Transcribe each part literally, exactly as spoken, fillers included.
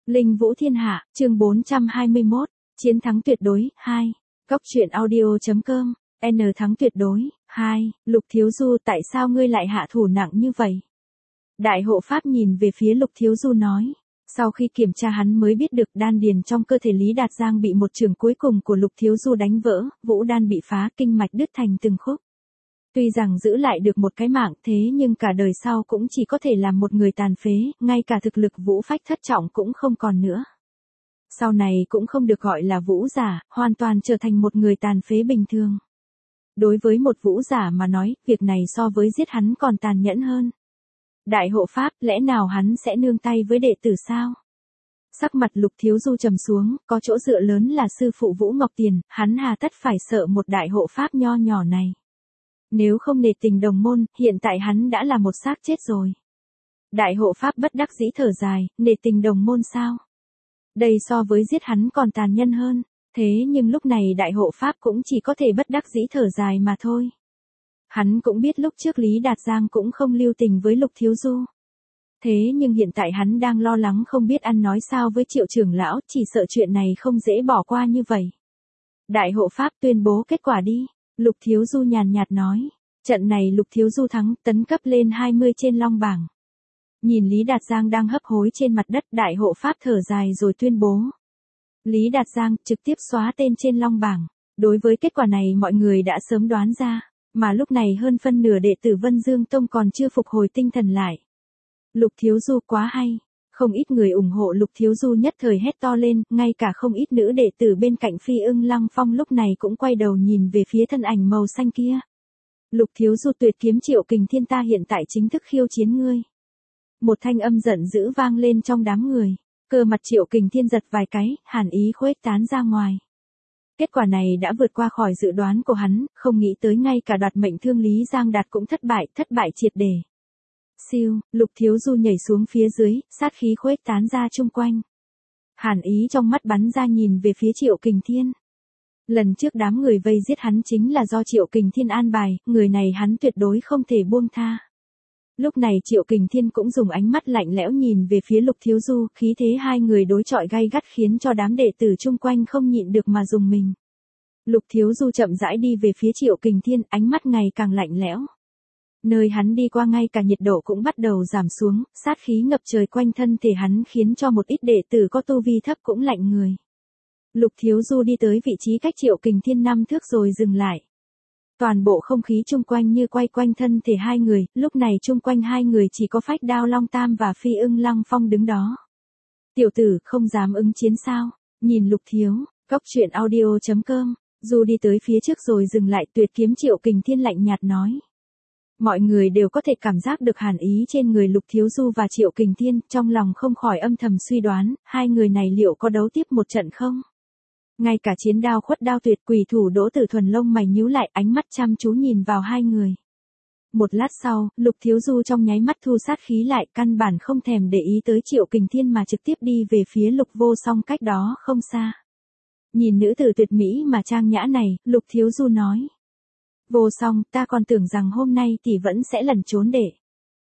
Linh Vũ Thiên Hạ, chương bốn trăm hai mươi mốt, Chiến thắng tuyệt đối, hai. Góc truyện audio.com, N thắng tuyệt đối, hai. Lục Thiếu Du, tại sao ngươi lại hạ thủ nặng như vậy? Đại hộ pháp nhìn về phía Lục Thiếu Du nói. Sau khi kiểm tra hắn mới biết được đan điền trong cơ thể Lý Đạt Giang bị một trường cuối cùng của Lục Thiếu Du đánh vỡ, vũ đan bị phá, kinh mạch đứt thành từng khúc. Tuy rằng giữ lại được một cái mạng thế nhưng cả đời sau cũng chỉ có thể làm một người tàn phế, ngay cả thực lực vũ phách thất trọng cũng không còn nữa. Sau này cũng không được gọi là vũ giả, hoàn toàn trở thành một người tàn phế bình thường. Đối với một vũ giả mà nói, việc này so với giết hắn còn tàn nhẫn hơn. Đại hộ pháp, lẽ nào hắn sẽ nương tay với đệ tử sao? Sắc mặt Lục Thiếu Du trầm xuống, có chỗ dựa lớn là sư phụ Vũ Ngọc Tiền, hắn hà tất phải sợ một đại hộ pháp nho nhỏ này. Nếu không nể tình đồng môn, hiện tại hắn đã là một xác chết rồi. Đại hộ pháp bất đắc dĩ thở dài, nể tình đồng môn sao? Đây so với giết hắn còn tàn nhân hơn, thế nhưng lúc này đại hộ pháp cũng chỉ có thể bất đắc dĩ thở dài mà thôi. Hắn cũng biết lúc trước Lý Đạt Giang cũng không lưu tình với Lục Thiếu Du. Thế nhưng hiện tại hắn đang lo lắng không biết ăn nói sao với Triệu trưởng lão, chỉ sợ chuyện này không dễ bỏ qua như vậy. Đại hộ pháp tuyên bố kết quả đi. Lục Thiếu Du nhàn nhạt nói, trận này Lục Thiếu Du thắng, tấn cấp lên hai mươi trên long bảng. Nhìn Lý Đạt Giang đang hấp hối trên mặt đất, đại hộ pháp thở dài rồi tuyên bố. Lý Đạt Giang trực tiếp xóa tên trên long bảng. Đối với kết quả này mọi người đã sớm đoán ra, mà lúc này hơn phân nửa đệ tử Vân Dương Tông còn chưa phục hồi tinh thần lại. Lục Thiếu Du quá hay. Không ít người ủng hộ Lục Thiếu Du nhất thời hét to lên, ngay cả không ít nữ đệ tử bên cạnh Phi Ưng Lăng Phong lúc này cũng quay đầu nhìn về phía thân ảnh màu xanh kia. Lục Thiếu Du tuyệt kiếm Triệu Kình Thiên ta hiện tại chính thức khiêu chiến ngươi. Một thanh âm giận dữ vang lên trong đám người, cơ mặt Triệu Kình Thiên giật vài cái, hàn ý khuếch tán ra ngoài. Kết quả này đã vượt qua khỏi dự đoán của hắn, không nghĩ tới ngay cả đoạt mệnh thương Lý Giang Đạt cũng thất bại, thất bại triệt để. Siêu, Lục Thiếu Du nhảy xuống phía dưới, sát khí khuếch tán ra chung quanh. Hàn ý trong mắt bắn ra nhìn về phía Triệu Kình Thiên. Lần trước đám người vây giết hắn chính là do Triệu Kình Thiên an bài, người này hắn tuyệt đối không thể buông tha. Lúc này Triệu Kình Thiên cũng dùng ánh mắt lạnh lẽo nhìn về phía Lục Thiếu Du, khí thế hai người đối chọi gay gắt khiến cho đám đệ tử chung quanh không nhịn được mà dùng mình. Lục Thiếu Du chậm rãi đi về phía Triệu Kình Thiên, ánh mắt ngày càng lạnh lẽo. Nơi hắn đi qua ngay cả nhiệt độ cũng bắt đầu giảm xuống, sát khí ngập trời quanh thân thể hắn khiến cho một ít đệ tử có tu vi thấp cũng lạnh người. Lục Thiếu Du đi tới vị trí cách Triệu Kình Thiên năm thước rồi dừng lại. Toàn bộ không khí chung quanh như quay quanh thân thể hai người, lúc này chung quanh hai người chỉ có Phách Đao Long Tam và Phi Ưng Lăng Phong đứng đó. Tiểu tử không dám ứng chiến sao? Nhìn Lục Thiếu, góc truyện audio.com, Du đi tới phía trước rồi dừng lại, tuyệt kiếm Triệu Kình Thiên lạnh nhạt nói. Mọi người đều có thể cảm giác được hàn ý trên người Lục Thiếu Du và Triệu Kình Thiên, trong lòng không khỏi âm thầm suy đoán, hai người này liệu có đấu tiếp một trận không? Ngay cả Chiến Đao Khuất Đao Tuyệt Quỷ thủ Đỗ Tử Thuần lông mày nhíu lại, ánh mắt chăm chú nhìn vào hai người. Một lát sau, Lục Thiếu Du trong nháy mắt thu sát khí lại, căn bản không thèm để ý tới Triệu Kình Thiên mà trực tiếp đi về phía Lục Vô Song cách đó không xa. Nhìn nữ tử tuyệt mỹ mà trang nhã này, Lục Thiếu Du nói. Vô Song, ta còn tưởng rằng hôm nay tỷ vẫn sẽ lẩn trốn để.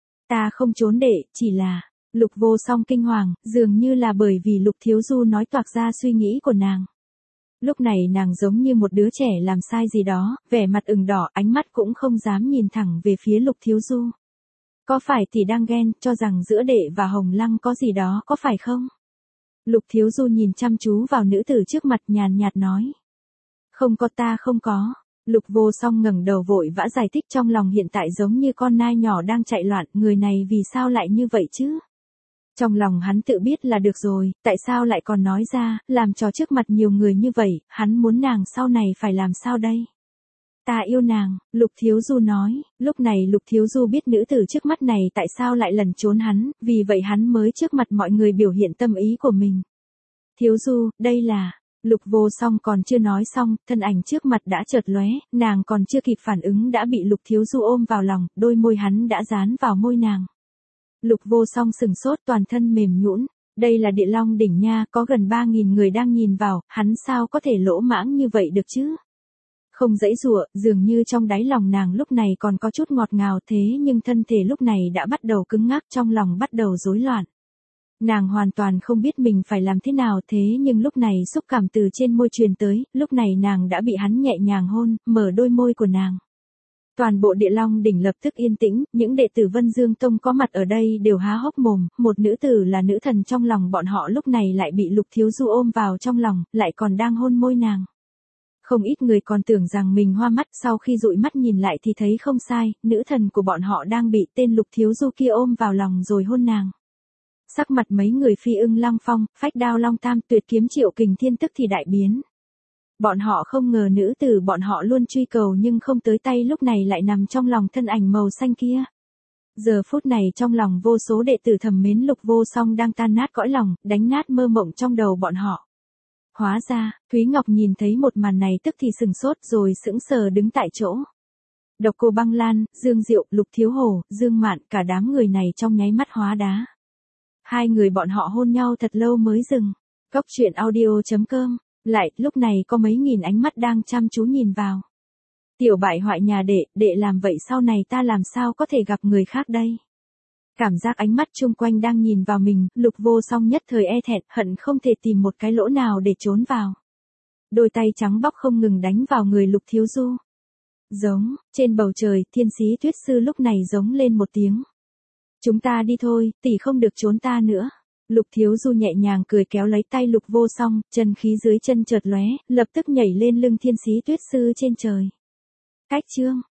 Ta không trốn để, chỉ là, Lục Vô Song kinh hoàng, dường như là bởi vì Lục Thiếu Du nói toạc ra suy nghĩ của nàng. Lúc này nàng giống như một đứa trẻ làm sai gì đó, vẻ mặt ửng đỏ, ánh mắt cũng không dám nhìn thẳng về phía Lục Thiếu Du. Có phải tỷ đang ghen, cho rằng giữa đệ và Hồng Lăng có gì đó, có phải không? Lục Thiếu Du nhìn chăm chú vào nữ tử trước mặt nhàn nhạt nói. Không có, ta không có. Lục Vô Song ngẩng đầu vội vã giải thích, trong lòng hiện tại giống như con nai nhỏ đang chạy loạn, người này vì sao lại như vậy chứ? Trong lòng hắn tự biết là được rồi, tại sao lại còn nói ra, làm trò trước mặt nhiều người như vậy, hắn muốn nàng sau này phải làm sao đây? Ta yêu nàng, Lục Thiếu Du nói, lúc này Lục Thiếu Du biết nữ tử trước mắt này tại sao lại lẩn trốn hắn, vì vậy hắn mới trước mặt mọi người biểu hiện tâm ý của mình. Thiếu Du, đây là... Lục Vô Song còn chưa nói xong, thân ảnh trước mặt đã chợt lóe, nàng còn chưa kịp phản ứng đã bị Lục Thiếu Du ôm vào lòng, đôi môi hắn đã dán vào môi nàng. Lục Vô Song sừng sốt, toàn thân mềm nhũn. Đây là Địa Long đỉnh nha, có gần ba nghìn người đang nhìn vào, hắn sao có thể lỗ mãng như vậy được chứ? Không dãy dụa, dường như trong đáy lòng nàng lúc này còn có chút ngọt ngào, thế nhưng thân thể lúc này đã bắt đầu cứng ngắc, trong lòng bắt đầu rối loạn. Nàng hoàn toàn không biết mình phải làm thế nào, thế nhưng lúc này xúc cảm từ trên môi truyền tới, lúc này nàng đã bị hắn nhẹ nhàng hôn, mở đôi môi của nàng. Toàn bộ Địa Long đỉnh lập tức yên tĩnh, những đệ tử Vân Dương Tông có mặt ở đây đều há hốc mồm, một nữ tử là nữ thần trong lòng bọn họ lúc này lại bị Lục Thiếu Du ôm vào trong lòng, lại còn đang hôn môi nàng. Không ít người còn tưởng rằng mình hoa mắt, sau khi dụi mắt nhìn lại thì thấy không sai, nữ thần của bọn họ đang bị tên Lục Thiếu Du kia ôm vào lòng rồi hôn nàng. Sắc mặt mấy người Phi Ưng Lăng Phong, Phách Đao Long Tam, Tuyệt Kiếm Triệu Kình Thiên tức thì đại biến. Bọn họ không ngờ nữ tử bọn họ luôn truy cầu nhưng không tới tay lúc này lại nằm trong lòng thân ảnh màu xanh kia. Giờ phút này trong lòng vô số đệ tử thầm mến Lục Vô Song đang tan nát cõi lòng, đánh nát mơ mộng trong đầu bọn họ. Hóa ra, Thúy Ngọc nhìn thấy một màn này tức thì sừng sốt rồi sững sờ đứng tại chỗ. Độc Cô Băng Lan, Dương Diệu, Lục Thiếu Hổ, Dương Mạn, cả đám người này trong nháy mắt hóa đá. Hai người bọn họ hôn nhau thật lâu mới dừng. Cốc truyện audio chấm com. Lại, lúc này có mấy nghìn ánh mắt đang chăm chú nhìn vào. Tiểu bại hoại nhà đệ, đệ làm vậy sau này ta làm sao có thể gặp người khác đây? Cảm giác ánh mắt chung quanh đang nhìn vào mình, Lục Vô Song nhất thời e thẹn, hận không thể tìm một cái lỗ nào để trốn vào. Đôi tay trắng bóc không ngừng đánh vào người Lục Thiếu Du. Giống, trên bầu trời, Thiên Sĩ Tuyết Sư lúc này giống lên một tiếng. Chúng ta đi thôi, tỷ không được trốn ta nữa. Lục Thiếu Du nhẹ nhàng cười kéo lấy tay Lục Vô Song, chân khí dưới chân chợt lóe, lập tức nhảy lên lưng Thiên Sĩ Tuyết Sư trên trời. Cách chương